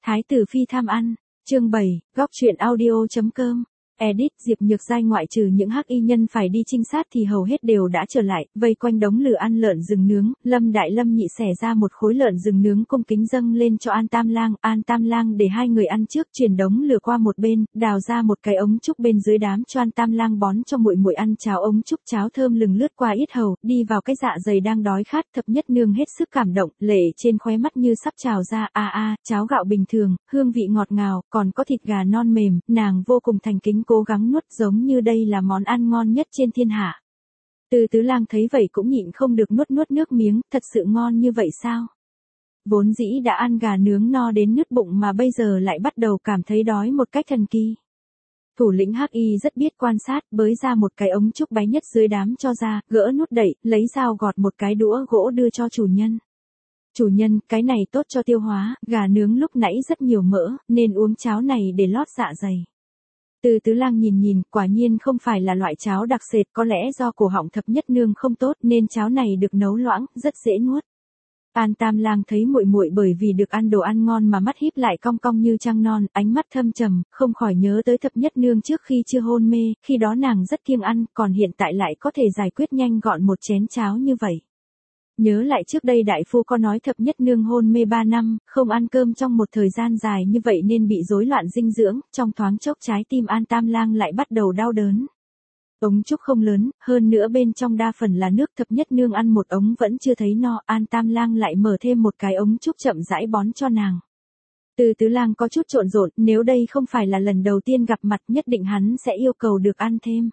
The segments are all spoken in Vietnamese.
Thái tử phi tham ăn, chương 7, góc truyện audio.com. Edit. Diệp Nhược Giai ngoại trừ những hắc y nhân phải đi trinh sát thì hầu hết đều đã trở lại, vây quanh đống lửa ăn lợn rừng nướng. Lâm Đại Lâm nhị xẻ ra một khối lợn rừng nướng cung kính dâng lên cho An Tam Lang. An Tam Lang để hai người ăn trước, chuyển đống lửa qua một bên, đào ra một cái ống trúc bên dưới đám cho An Tam Lang bón cho muội muội ăn cháo ống trúc. Cháo thơm lừng lướt qua yết hầu, đi vào cái dạ dày đang đói khát. Thập Nhất Nương hết sức cảm động, lệ trên khóe mắt như sắp trào ra. Cháo gạo bình thường, hương vị ngọt ngào, còn có thịt gà non mềm, nàng vô cùng thành kính cố gắng nuốt, giống như đây là món ăn ngon nhất trên thiên hạ. Từ Tứ Lang thấy vậy cũng nhịn không được nuốt nước miếng, thật sự ngon như vậy sao? Vốn dĩ đã ăn gà nướng no đến nứt bụng mà bây giờ lại bắt đầu cảm thấy đói một cách thần kỳ. Thủ lĩnh Hắc Y rất biết quan sát, bới ra một cái ống trúc bé nhất dưới đám cho ra, gỡ nút đậy, lấy dao gọt một cái đũa gỗ đưa cho chủ nhân. Chủ nhân, cái này tốt cho tiêu hóa, gà nướng lúc nãy rất nhiều mỡ, nên uống cháo này để lót dạ dày. Từ Tứ Lang nhìn, quả nhiên không phải là loại cháo đặc sệt, có lẽ do cổ họng Thập Nhất Nương không tốt nên cháo này được nấu loãng, rất dễ nuốt. An Tam Lang thấy muội muội bởi vì được ăn đồ ăn ngon mà mắt híp lại cong cong như trăng non, ánh mắt thâm trầm, không khỏi nhớ tới Thập Nhất Nương trước khi chưa hôn mê, khi đó nàng rất kiêng ăn, còn hiện tại lại có thể giải quyết nhanh gọn một chén cháo như vậy. Nhớ lại trước đây đại phu có nói Thập Nhất Nương hôn mê 3 năm, không ăn cơm trong một thời gian dài như vậy nên bị rối loạn dinh dưỡng, trong thoáng chốc trái tim An Tam Lang lại bắt đầu đau đớn. Ống trúc không lớn, hơn nữa bên trong đa phần là nước. Thập Nhất Nương ăn một ống vẫn chưa thấy no, An Tam Lang lại mở thêm một cái ống trúc chậm rãi bón cho nàng. Từ Tứ Lang có chút trộn rộn, nếu đây không phải là lần đầu tiên gặp mặt nhất định hắn sẽ yêu cầu được ăn thêm.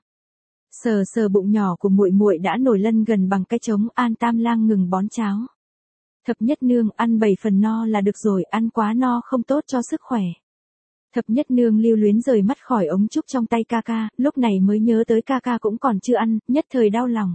Sờ bụng nhỏ của muội muội đã nổi lân gần bằng cái trống, An Tam Lang ngừng bón cháo. Thập Nhất Nương, ăn 7 phần no là được rồi, ăn quá no không tốt cho sức khỏe. Thập Nhất Nương lưu luyến rời mắt khỏi ống trúc trong tay ca ca, lúc này mới nhớ tới ca ca cũng còn chưa ăn, nhất thời đau lòng.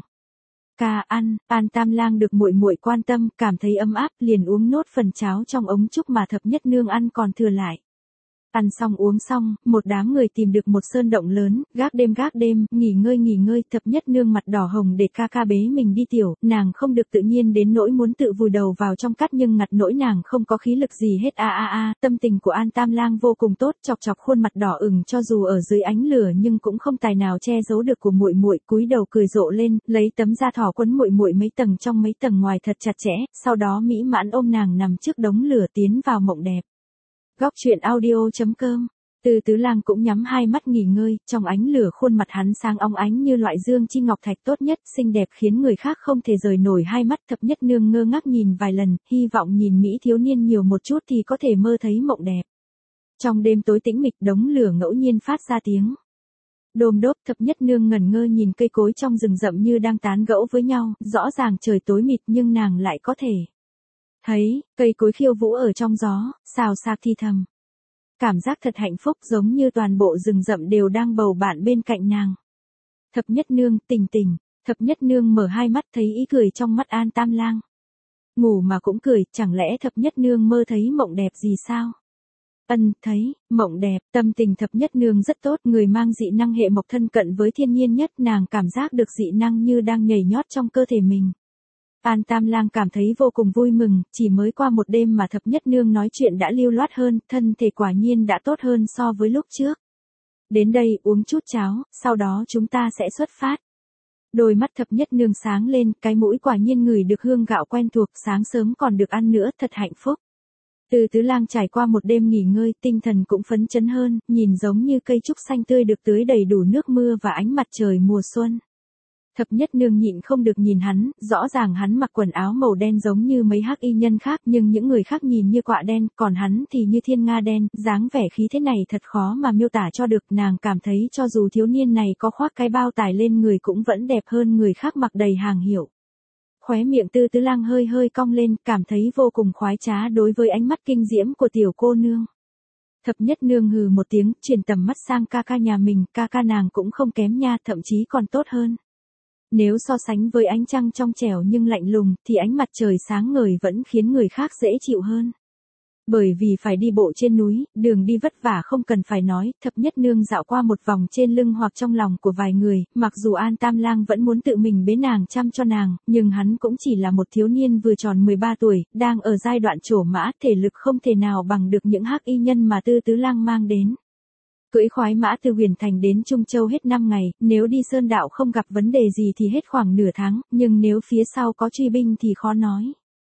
Ca ăn, An Tam Lang được muội muội quan tâm, cảm thấy ấm áp, liền uống nốt phần cháo trong ống trúc mà Thập Nhất Nương ăn còn thừa lại. Ăn xong uống xong, một đám người tìm được một sơn động lớn, gác đêm, nghỉ ngơi. Thập Nhất Nương mặt đỏ hồng để ca ca bế mình đi tiểu, nàng không được tự nhiên đến nỗi muốn tự vùi đầu vào trong cát nhưng ngặt nỗi nàng không có khí lực gì hết. Tâm tình của An Tam Lang vô cùng tốt, chọc khuôn mặt đỏ ửng cho dù ở dưới ánh lửa nhưng cũng không tài nào che giấu được của muội muội, cúi đầu cười rộ lên, lấy tấm da thỏ quấn muội muội mấy tầng trong mấy tầng ngoài thật chặt chẽ, sau đó mỹ mãn ôm nàng nằm trước đống lửa tiến vào mộng đẹp. Góc truyện audio.com. Từ Tứ Lang cũng nhắm hai mắt nghỉ ngơi, trong ánh lửa khuôn mặt hắn sáng óng ánh như loại dương chi ngọc thạch tốt nhất, xinh đẹp khiến người khác không thể rời nổi hai mắt. Thập Nhất Nương ngơ ngác nhìn vài lần, hy vọng nhìn mỹ thiếu niên nhiều một chút thì có thể mơ thấy mộng đẹp. Trong đêm tối tĩnh mịch, đống lửa ngẫu nhiên phát ra tiếng đôm đốp. Thập Nhất Nương ngẩn ngơ nhìn cây cối trong rừng rậm như đang tán gẫu với nhau, rõ ràng trời tối mịt nhưng nàng lại có thể thấy cây cối khiêu vũ ở trong gió, xào xạc thi thầm. Cảm giác thật hạnh phúc, giống như toàn bộ rừng rậm đều đang bầu bạn bên cạnh nàng. Thập Nhất Nương, tỉnh. Thập Nhất Nương mở hai mắt thấy ý cười trong mắt An Tam Lang. Ngủ mà cũng cười, chẳng lẽ Thập Nhất Nương mơ thấy mộng đẹp gì sao? Thấy, mộng đẹp. Tâm tình Thập Nhất Nương rất tốt, người mang dị năng hệ mộc thân cận với thiên nhiên nhất, nàng cảm giác được dị năng như đang nhảy nhót trong cơ thể mình. An Tam Lang cảm thấy vô cùng vui mừng, chỉ mới qua một đêm mà Thập Nhất Nương nói chuyện đã lưu loát hơn, thân thể quả nhiên đã tốt hơn so với lúc trước. Đến đây, uống chút cháo, sau đó chúng ta sẽ xuất phát. Đôi mắt Thập Nhất Nương sáng lên, cái mũi quả nhiên ngửi được hương gạo quen thuộc, sáng sớm còn được ăn nữa, thật hạnh phúc. Từ Tứ Lang trải qua một đêm nghỉ ngơi, tinh thần cũng phấn chấn hơn, nhìn giống như cây trúc xanh tươi được tưới đầy đủ nước mưa và ánh mặt trời mùa xuân. Thập Nhất Nương nhịn không được nhìn hắn, rõ ràng hắn mặc quần áo màu đen giống như mấy hắc y nhân khác nhưng những người khác nhìn như quạ đen, còn hắn thì như thiên nga đen, dáng vẻ khí thế này thật khó mà miêu tả cho được. Nàng cảm thấy cho dù thiếu niên này có khoác cái bao tải lên người cũng vẫn đẹp hơn người khác mặc đầy hàng hiệu. Khóe miệng Từ Tứ Lang hơi cong lên, cảm thấy vô cùng khoái trá đối với ánh mắt kinh diễm của tiểu cô nương. Thập Nhất Nương hừ một tiếng, chuyển tầm mắt sang ca ca nhà mình, ca ca nàng cũng không kém nha, thậm chí còn tốt hơn. Nếu so sánh với ánh trăng trong trẻo nhưng lạnh lùng, thì ánh mặt trời sáng ngời vẫn khiến người khác dễ chịu hơn. Bởi vì phải đi bộ trên núi, đường đi vất vả không cần phải nói, thập nhất nương dạo qua một vòng trên lưng hoặc trong lòng của vài người, mặc dù An Tam Lang vẫn muốn tự mình bế nàng chăm cho nàng, nhưng hắn cũng chỉ là một thiếu niên vừa tròn 13 tuổi, đang ở giai đoạn trổ mã, thể lực không thể nào bằng được những hắc y nhân mà Tư Tứ Lang mang đến. Cưỡi khoái mã từ Huyền Thành đến Trung Châu hết 5 ngày, nếu đi sơn đạo không gặp vấn đề gì thì hết khoảng nửa tháng, nhưng nếu phía sau có truy binh thì khó nói.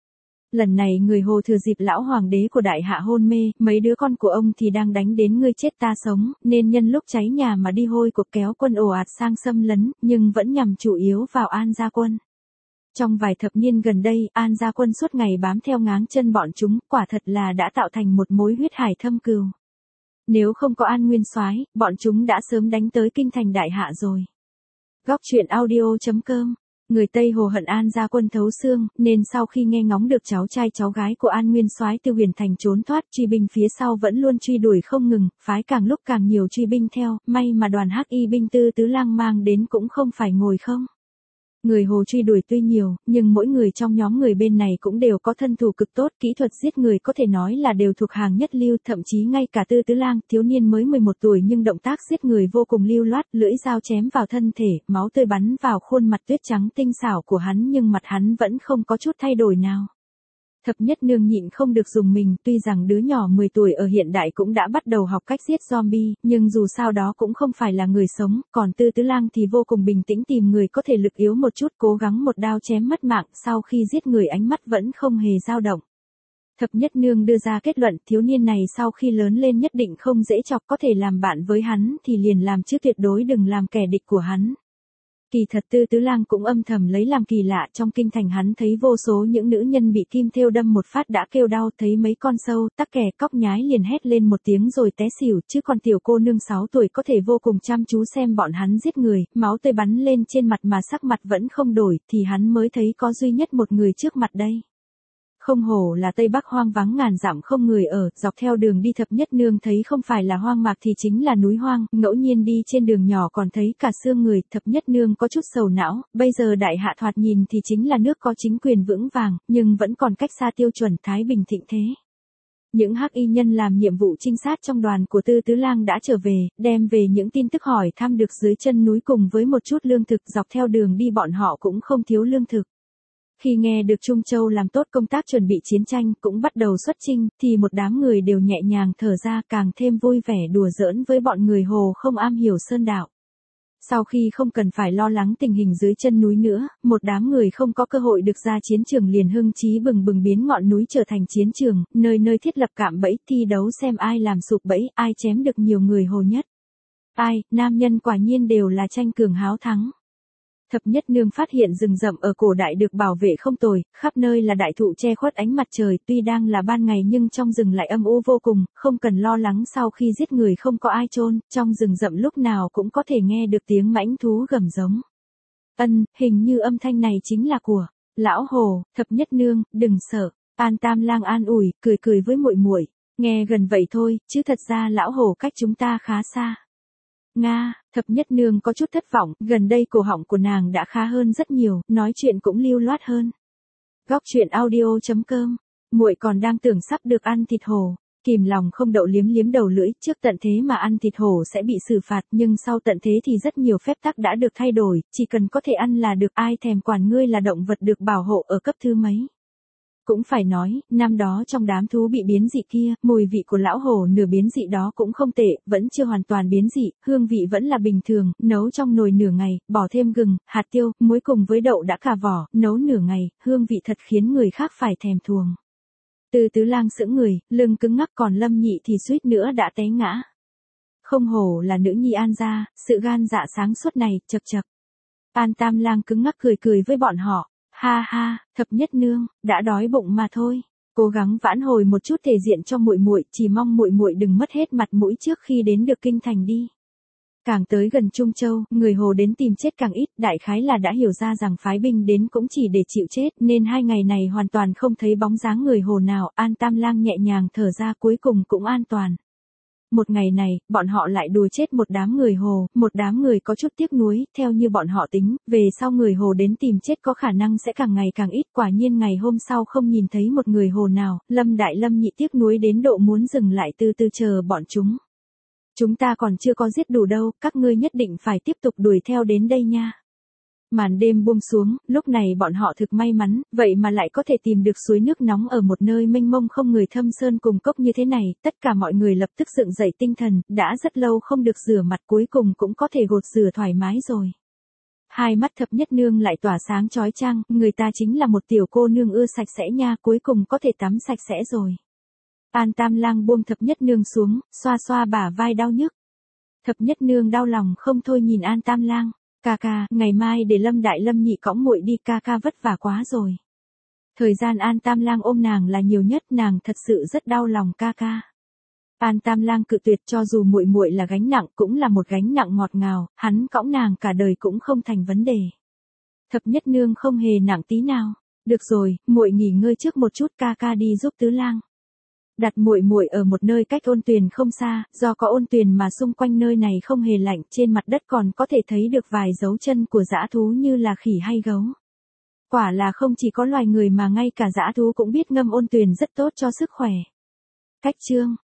Lần này người Hồ thừa dịp lão hoàng đế của đại hạ hôn mê, mấy đứa con của ông thì đang đánh đến ngươi chết ta sống, nên nhân lúc cháy nhà mà đi hôi cuộc kéo quân ồ ạt sang xâm lấn, nhưng vẫn nhằm chủ yếu vào An gia quân. Trong vài thập niên gần đây, An gia quân suốt ngày bám theo ngáng chân bọn chúng, quả thật là đã tạo thành một mối huyết hải thâm cừu. Nếu không có An Nguyên Soái, bọn chúng đã sớm đánh tới kinh thành đại hạ rồi. Góc truyện audio.com. Người Tây Hồ hận An gia quân thấu xương, nên sau khi nghe ngóng được cháu trai cháu gái của An Nguyên Soái từ Huyền Thành trốn thoát, truy binh phía sau vẫn luôn truy đuổi không ngừng, phái càng lúc càng nhiều truy binh theo, may mà đoàn hắc y binh Tư Tứ Lang mang đến cũng không phải ngồi không. Người Hồ truy đuổi tuy nhiều, nhưng mỗi người trong nhóm người bên này cũng đều có thân thủ cực tốt, kỹ thuật giết người có thể nói là đều thuộc hàng nhất lưu, thậm chí ngay cả Tư Tứ Lang, thiếu niên mới 11 tuổi nhưng động tác giết người vô cùng lưu loát, lưỡi dao chém vào thân thể, máu tươi bắn vào khuôn mặt tuyết trắng tinh xảo của hắn nhưng mặt hắn vẫn không có chút thay đổi nào. Thập nhất nương nhịn không được dùng mình, tuy rằng đứa nhỏ 10 tuổi ở hiện đại cũng đã bắt đầu học cách giết zombie, nhưng dù sao đó cũng không phải là người sống, còn Tư Tứ Lang thì vô cùng bình tĩnh tìm người có thể lực yếu một chút, cố gắng một đao chém mất mạng, sau khi giết người ánh mắt vẫn không hề dao động. Thập nhất nương đưa ra kết luận, thiếu niên này sau khi lớn lên nhất định không dễ chọc, có thể làm bạn với hắn thì liền làm chứ tuyệt đối đừng làm kẻ địch của hắn. Kỳ thật Tư Tứ Lang cũng âm thầm lấy làm kỳ lạ, trong kinh thành hắn thấy vô số những nữ nhân bị kim thêu đâm một phát đã kêu đau, thấy mấy con sâu, tắc kè, cóc nhái liền hét lên một tiếng rồi té xỉu, chứ còn tiểu cô nương 6 tuổi có thể vô cùng chăm chú xem bọn hắn giết người, máu tươi bắn lên trên mặt mà sắc mặt vẫn không đổi, thì hắn mới thấy có duy nhất một người trước mặt đây. Không hổ là Tây Bắc hoang vắng ngàn dặm không người ở, dọc theo đường đi thập nhất nương thấy không phải là hoang mạc thì chính là núi hoang, ngẫu nhiên đi trên đường nhỏ còn thấy cả xương người, thập nhất nương có chút sầu não, bây giờ đại hạ thoạt nhìn thì chính là nước có chính quyền vững vàng, nhưng vẫn còn cách xa tiêu chuẩn thái bình thịnh thế. Những hắc y nhân làm nhiệm vụ trinh sát trong đoàn của Tư Tứ Lang đã trở về, đem về những tin tức hỏi thăm được dưới chân núi cùng với một chút lương thực, dọc theo đường đi bọn họ cũng không thiếu lương thực. Khi nghe được Trung Châu làm tốt công tác chuẩn bị chiến tranh cũng bắt đầu xuất chinh, thì một đám người đều nhẹ nhàng thở ra, càng thêm vui vẻ đùa giỡn với bọn người Hồ không am hiểu sơn đạo. Sau khi không cần phải lo lắng tình hình dưới chân núi nữa, một đám người không có cơ hội được ra chiến trường liền hưng chí bừng bừng biến ngọn núi trở thành chiến trường, nơi nơi thiết lập cạm bẫy, thi đấu xem ai làm sụp bẫy, ai chém được nhiều người Hồ nhất. Ai, nam nhân quả nhiên đều là tranh cường háo thắng. Thập nhất nương phát hiện rừng rậm ở cổ đại được bảo vệ không tồi, khắp nơi là đại thụ che khuất ánh mặt trời, tuy đang là ban ngày nhưng trong rừng lại âm u vô cùng, không cần lo lắng sau khi giết người không có ai chôn, trong rừng rậm lúc nào cũng có thể nghe được tiếng mãnh thú gầm giống. Hình như âm thanh này chính là của lão Hồ. Thập nhất nương, đừng sợ. An Tam Lang an ủi, cười cười với muội muội, nghe gần vậy thôi, chứ thật ra lão Hồ cách chúng ta khá xa. Nga, thập nhất nương có chút thất vọng, gần đây cổ họng của nàng đã khá hơn rất nhiều, nói chuyện cũng lưu loát hơn. Góc truyện audio.com. Muội còn đang tưởng sắp được ăn thịt hổ, kìm lòng không đậu liếm liếm đầu lưỡi, trước tận thế mà ăn thịt hổ sẽ bị xử phạt, nhưng sau tận thế thì rất nhiều phép tắc đã được thay đổi, chỉ cần có thể ăn là được, ai thèm quản ngươi là động vật được bảo hộ ở cấp thứ mấy. Cũng phải nói, năm đó trong đám thú bị biến dị kia, mùi vị của lão hổ nửa biến dị đó cũng không tệ, vẫn chưa hoàn toàn biến dị, hương vị vẫn là bình thường, nấu trong nồi nửa ngày, bỏ thêm gừng, hạt tiêu, muối cùng với đậu đã cà vỏ, nấu nửa ngày, hương vị thật khiến người khác phải thèm thuồng. Tư Tứ Lang sững người, lưng cứng ngắc, còn Lâm Nhị thì suýt nữa đã té ngã. Không hổ là nữ nhi An gia, sự gan dạ sáng suốt này, chậc chậc. An Tam Lang cứng ngắc cười cười với bọn họ. Ha ha, thập nhất nương, đã đói bụng mà thôi. Cố gắng vãn hồi một chút thể diện cho muội muội, chỉ mong muội muội đừng mất hết mặt mũi trước khi đến được kinh thành đi. Càng tới gần Trung Châu, người Hồ đến tìm chết càng ít, đại khái là đã hiểu ra rằng phái binh đến cũng chỉ để chịu chết, nên 2 ngày này hoàn toàn không thấy bóng dáng người Hồ nào, An Tam Lang nhẹ nhàng thở ra cuối cùng cũng an toàn. một ngày này, bọn họ lại đùa chết một đám người Hồ, một đám người có chút tiếc nuối, theo như bọn họ tính, về sau người Hồ đến tìm chết có khả năng sẽ càng ngày càng ít, quả nhiên ngày hôm sau không nhìn thấy một người Hồ nào, Lâm Đại Lâm Nhị tiếc nuối đến độ muốn dừng lại từ từ chờ bọn chúng. Chúng ta còn chưa có giết đủ đâu, các ngươi nhất định phải tiếp tục đuổi theo đến đây nha. Màn đêm buông xuống, lúc này bọn họ thực may mắn, vậy mà lại có thể tìm được suối nước nóng ở một nơi mênh mông không người thâm sơn cùng cốc như thế này, tất cả mọi người lập tức dựng dậy tinh thần, đã rất lâu không được rửa mặt cuối cùng cũng có thể gột rửa thoải mái rồi. Hai mắt thập nhất nương lại tỏa sáng chói chang, người ta chính là một tiểu cô nương ưa sạch sẽ nha, cuối cùng có thể tắm sạch sẽ rồi. An Tam Lang buông thập nhất nương xuống, xoa xoa bả vai đau nhức. Thập nhất nương đau lòng không thôi nhìn An Tam Lang. Ca ca, ngày mai để Lâm Đại Lâm Nhị cõng muội đi, ca ca vất vả quá rồi. Thời gian An Tam Lang ôm nàng là nhiều nhất, nàng thật sự rất đau lòng ca ca. An Tam Lang cự tuyệt, cho dù muội muội là gánh nặng cũng là một gánh nặng ngọt ngào, hắn cõng nàng cả đời cũng không thành vấn đề. Thập nhất nương không hề nặng tí nào. Được rồi, muội nghỉ ngơi trước một chút, ca ca đi giúp Tứ Lang. Đặt muội muội ở một nơi cách ôn tuyền không xa, do có ôn tuyền mà xung quanh nơi này không hề lạnh, trên mặt đất còn có thể thấy được vài dấu chân của dã thú như là khỉ hay gấu. Quả là không chỉ có loài người mà ngay cả dã thú cũng biết ngâm ôn tuyền rất tốt cho sức khỏe. Cách chương